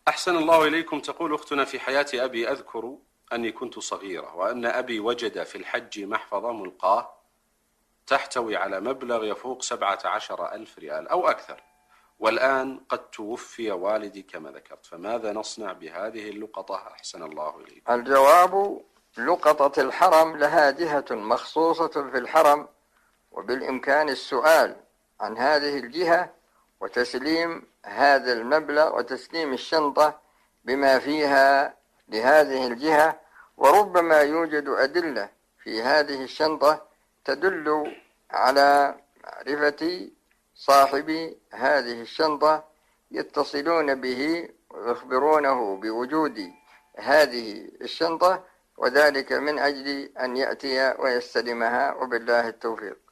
أحسن الله إليكم. تقول أختنا: في حياة أبي أذكر أني كنت صغيرة وأن أبي وجد في الحج محفظة ملقاة تحتوي على مبلغ يفوق 17,000 ريال أو أكثر، والآن قد توفي والدي كما ذكرت، فماذا نصنع بهذه اللقطة أحسن الله إليكم؟ الجواب: لقطة الحرم لها جهة مخصوصة في الحرم، وبالإمكان السؤال عن هذه الجهة وتسليم هذا المبلغ وتسليم الشنطة بما فيها لهذه الجهة، وربما يوجد أدلة في هذه الشنطة تدل على معرفة صاحب هذه الشنطة، يتصلون به ويخبرونه بوجود هذه الشنطة، وذلك من أجل أن يأتي ويستلمها، وبالله التوفيق.